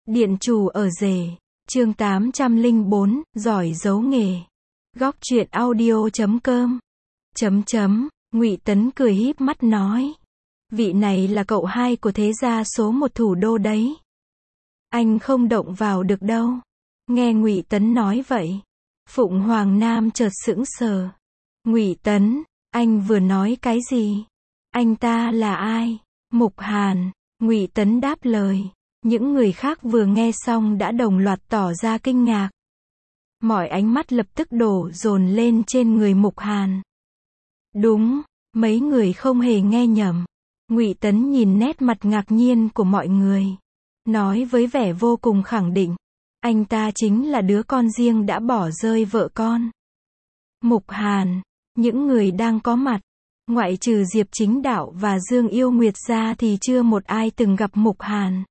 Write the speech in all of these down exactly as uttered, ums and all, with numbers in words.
Điện chủ ở rể. Chương tám trăm lẻ bốn, giỏi giấu nghề. Góc truyện audio chấm com. Chấm chấm, Ngụy Tấn cười híp mắt nói. Vị này là cậu hai của thế gia số một thủ đô đấy. Anh không động vào được đâu. Nghe Ngụy Tấn nói vậy, Phụng Hoàng Nam chợt sững sờ. Ngụy Tấn, anh vừa nói cái gì? Anh ta là ai? Mục Hàn. Ngụy Tấn đáp lời. Những người khác vừa nghe xong đã đồng loạt tỏ ra kinh ngạc. Mọi ánh mắt lập tức đổ dồn lên trên người Mục Hàn. Đúng, mấy người không hề nghe nhầm. Ngụy Tấn nhìn nét mặt ngạc nhiên của mọi người, nói với vẻ vô cùng khẳng định. Anh ta chính là đứa con riêng đã bỏ rơi vợ con. Mục Hàn. Những người đang có mặt, ngoại trừ Diệp Chính Đạo và Dương Yêu Nguyệt ra thì chưa một ai từng gặp Mục Hàn.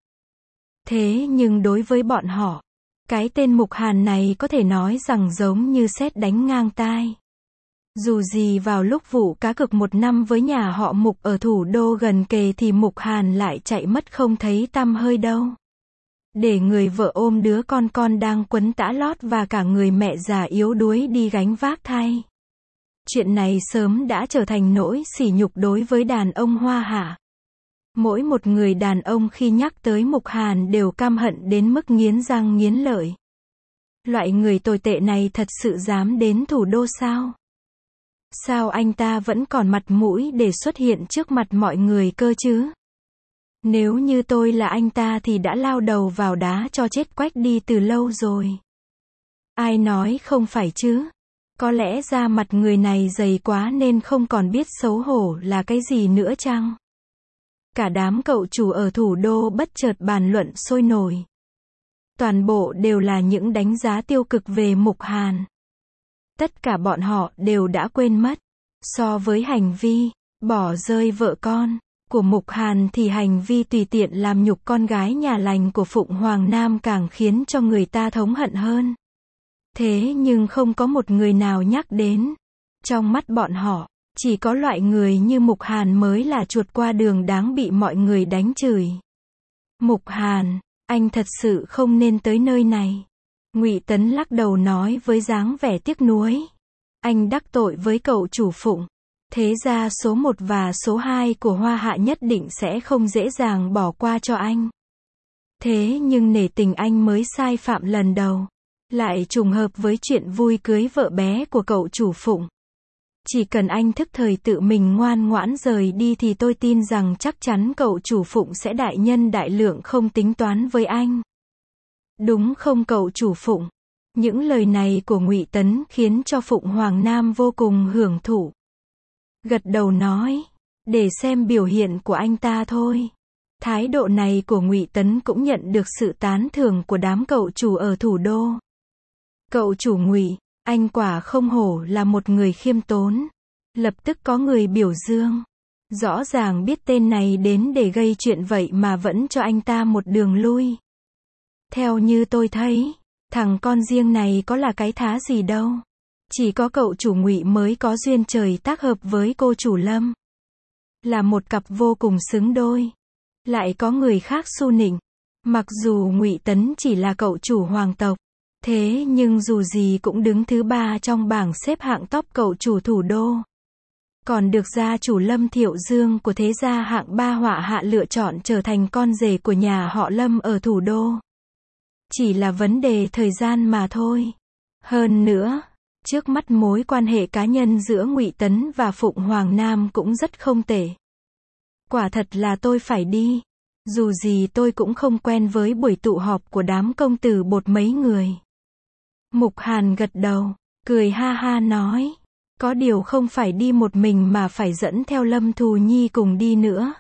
Thế nhưng đối với bọn họ, cái tên Mục Hàn này có thể nói rằng giống như sét đánh ngang tai. Dù gì vào lúc vụ cá cược một năm với nhà họ Mục ở thủ đô gần kề thì Mục Hàn lại chạy mất không thấy tăm hơi đâu. Để người vợ ôm đứa con con đang quấn tã lót và cả người mẹ già yếu đuối đi gánh vác thay. Chuyện này sớm đã trở thành nỗi sỉ nhục đối với đàn ông Hoa Hạ. Mỗi một người đàn ông khi nhắc tới Mục Hàn đều căm hận đến mức nghiến răng nghiến lợi. Loại người tồi tệ này thật sự dám đến thủ đô sao? Sao anh ta vẫn còn mặt mũi để xuất hiện trước mặt mọi người cơ chứ? Nếu như tôi là anh ta thì đã lao đầu vào đá cho chết quách đi từ lâu rồi. Ai nói không phải chứ? Có lẽ da mặt người này dày quá nên không còn biết xấu hổ là cái gì nữa chăng? Cả đám cậu chủ ở thủ đô bất chợt bàn luận sôi nổi. Toàn bộ đều là những đánh giá tiêu cực về Mục Hàn. Tất cả bọn họ đều đã quên mất. So với hành vi bỏ rơi vợ con của Mục Hàn thì hành vi tùy tiện làm nhục con gái nhà lành của Phụng Hoàng Nam càng khiến cho người ta thống hận hơn. Thế nhưng không có một người nào nhắc đến. Trong mắt bọn họ, chỉ có loại người như Mục Hàn mới là chuột qua đường đáng bị mọi người đánh chửi. Mục Hàn, anh thật sự không nên tới nơi này. Ngụy Tấn lắc đầu nói với dáng vẻ tiếc nuối. Anh đắc tội với cậu chủ Phụng. Thế gia số một và số hai của Hoa Hạ nhất định sẽ không dễ dàng bỏ qua cho anh. Thế nhưng nể tình anh mới sai phạm lần đầu, lại trùng hợp với chuyện vui cưới vợ bé của cậu chủ Phụng. Chỉ cần anh thức thời tự mình ngoan ngoãn rời đi thì tôi tin rằng chắc chắn cậu chủ Phụng sẽ đại nhân đại lượng không tính toán với anh. Đúng không cậu chủ Phụng? Những lời này của Ngụy Tấn khiến cho Phụng Hoàng Nam vô cùng hưởng thụ. Gật đầu nói, để xem biểu hiện của anh ta thôi. Thái độ này của Ngụy Tấn cũng nhận được sự tán thưởng của đám cậu chủ ở thủ đô. Cậu chủ Ngụy, anh quả không hổ là một người khiêm tốn. Lập tức có người biểu dương. Rõ ràng biết tên này đến để gây chuyện vậy mà vẫn cho anh ta một đường lui. Theo như tôi thấy, thằng con riêng này có là cái thá gì đâu. Chỉ có cậu chủ Ngụy mới có duyên trời tác hợp với cô chủ Lâm. Là một cặp vô cùng xứng đôi. Lại có người khác xu nịnh. Mặc dù Ngụy Tấn chỉ là cậu chủ hoàng tộc, thế nhưng dù gì cũng đứng thứ ba trong bảng xếp hạng top cậu chủ thủ đô. Còn được gia chủ Lâm Thiệu Dương của thế gia hạng ba Hoa Hạ lựa chọn trở thành con rể của nhà họ Lâm ở thủ đô. Chỉ là vấn đề thời gian mà thôi. Hơn nữa, trước mắt mối quan hệ cá nhân giữa Ngụy Tấn và Phụng Hoàng Nam cũng rất không tệ. Quả thật là tôi phải đi. Dù gì tôi cũng không quen với buổi tụ họp của đám công tử bột mấy người. Mục Hàn gật đầu, cười ha ha nói. Có điều không phải đi một mình mà phải dẫn theo Lâm Thù Nhi cùng đi nữa.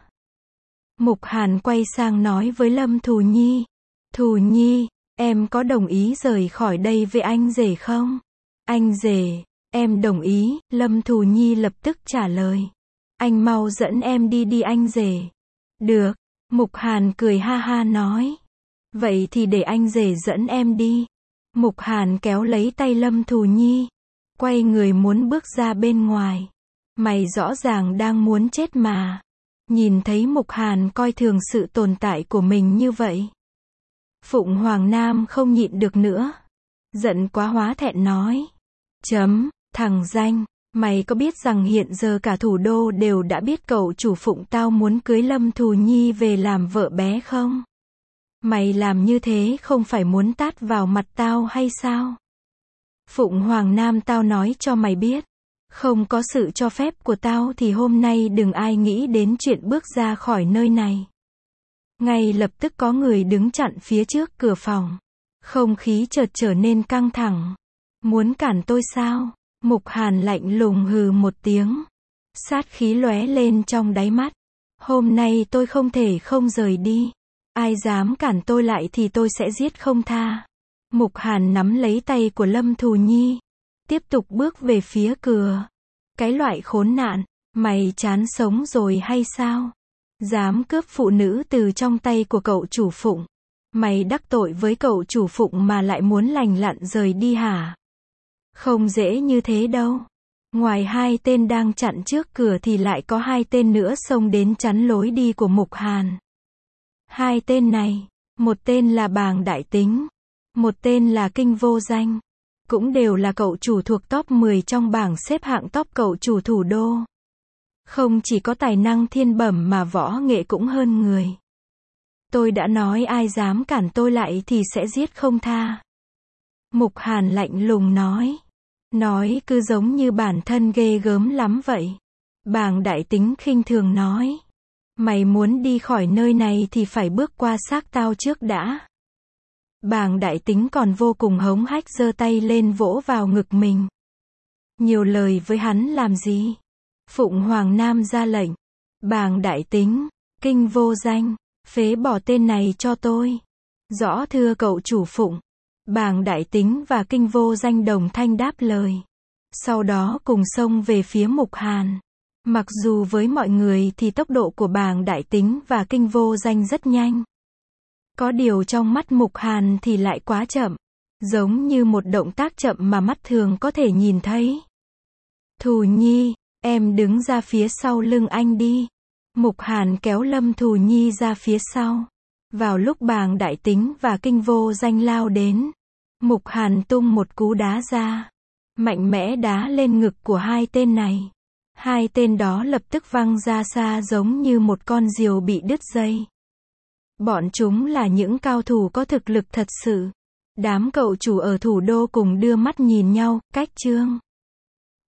Mục Hàn quay sang nói với Lâm Thù Nhi. Thù Nhi, em có đồng ý rời khỏi đây với anh rể không? Anh rể, em đồng ý, Lâm Thù Nhi lập tức trả lời. Anh mau dẫn em đi đi anh rể. Được, Mục Hàn cười ha ha nói. Vậy thì để anh rể dẫn em đi. Mục Hàn kéo lấy tay Lâm Thù Nhi, quay người muốn bước ra bên ngoài. Mày rõ ràng đang muốn chết mà. Nhìn thấy Mục Hàn coi thường sự tồn tại của mình như vậy, Phụng Hoàng Nam không nhịn được nữa. Giận quá hóa thẹn nói. Chấm, thằng danh, mày có biết rằng hiện giờ cả thủ đô đều đã biết cậu chủ Phụng tao muốn cưới Lâm Thù Nhi về làm vợ bé không? Mày làm như thế không phải muốn tát vào mặt tao hay sao? Phụng Hoàng Nam tao nói cho mày biết. Không có sự cho phép của tao thì hôm nay đừng ai nghĩ đến chuyện bước ra khỏi nơi này. Ngay lập tức có người đứng chặn phía trước cửa phòng. Không khí chợt trở nên căng thẳng. Muốn cản tôi sao? Mục Hàn lạnh lùng hừ một tiếng. Sát khí lóe lên trong đáy mắt. Hôm nay tôi không thể không rời đi. Ai dám cản tôi lại thì tôi sẽ giết không tha. Mục Hàn nắm lấy tay của Lâm Thù Nhi. Tiếp tục bước về phía cửa. Cái loại khốn nạn, mày chán sống rồi hay sao? Dám cướp phụ nữ từ trong tay của cậu chủ Phụng. Mày đắc tội với cậu chủ Phụng mà lại muốn lành lặn rời đi hả? Không dễ như thế đâu. Ngoài hai tên đang chặn trước cửa thì lại có hai tên nữa xông đến chắn lối đi của Mục Hàn. Hai tên này, một tên là Bàng Đại Tính, một tên là Kinh Vô Danh. Cũng đều là cậu chủ thuộc top mười trong bảng xếp hạng top cậu chủ thủ đô. Không chỉ có tài năng thiên bẩm mà võ nghệ cũng hơn người. Tôi đã nói ai dám cản tôi lại thì sẽ giết không tha. Mục Hàn lạnh lùng nói. Nói cứ giống như bản thân ghê gớm lắm vậy. Bàng Đại Tính khinh thường nói. Mày muốn đi khỏi nơi này thì phải bước qua xác tao trước đã. Bàng Đại Tính còn vô cùng hống hách giơ tay lên vỗ vào ngực mình. Nhiều lời với hắn làm gì? Phụng Hoàng Nam ra lệnh. Bàng Đại Tính, Kinh Vô Danh, phế bỏ tên này cho tôi. Rõ thưa cậu chủ Phụng. Bàng Đại Tính và Kinh Vô Danh đồng thanh đáp lời. Sau đó cùng xông về phía Mục Hàn. Mặc dù với mọi người thì tốc độ của Bàng Đại Tính và Kinh Vô Danh rất nhanh. Có điều trong mắt Mục Hàn thì lại quá chậm. Giống như một động tác chậm mà mắt thường có thể nhìn thấy. Thù Nhi, em đứng ra phía sau lưng anh đi. Mục Hàn kéo Lâm Thù Nhi ra phía sau. Vào lúc Bàng Đại Tính và Kinh Vô Danh lao đến, Mục Hàn tung một cú đá ra. Mạnh mẽ đá lên ngực của hai tên này. Hai tên đó lập tức văng ra xa giống như một con diều bị đứt dây. Bọn chúng là những cao thủ có thực lực thật sự. Đám cậu chủ ở thủ đô cùng đưa mắt nhìn nhau, cách chương.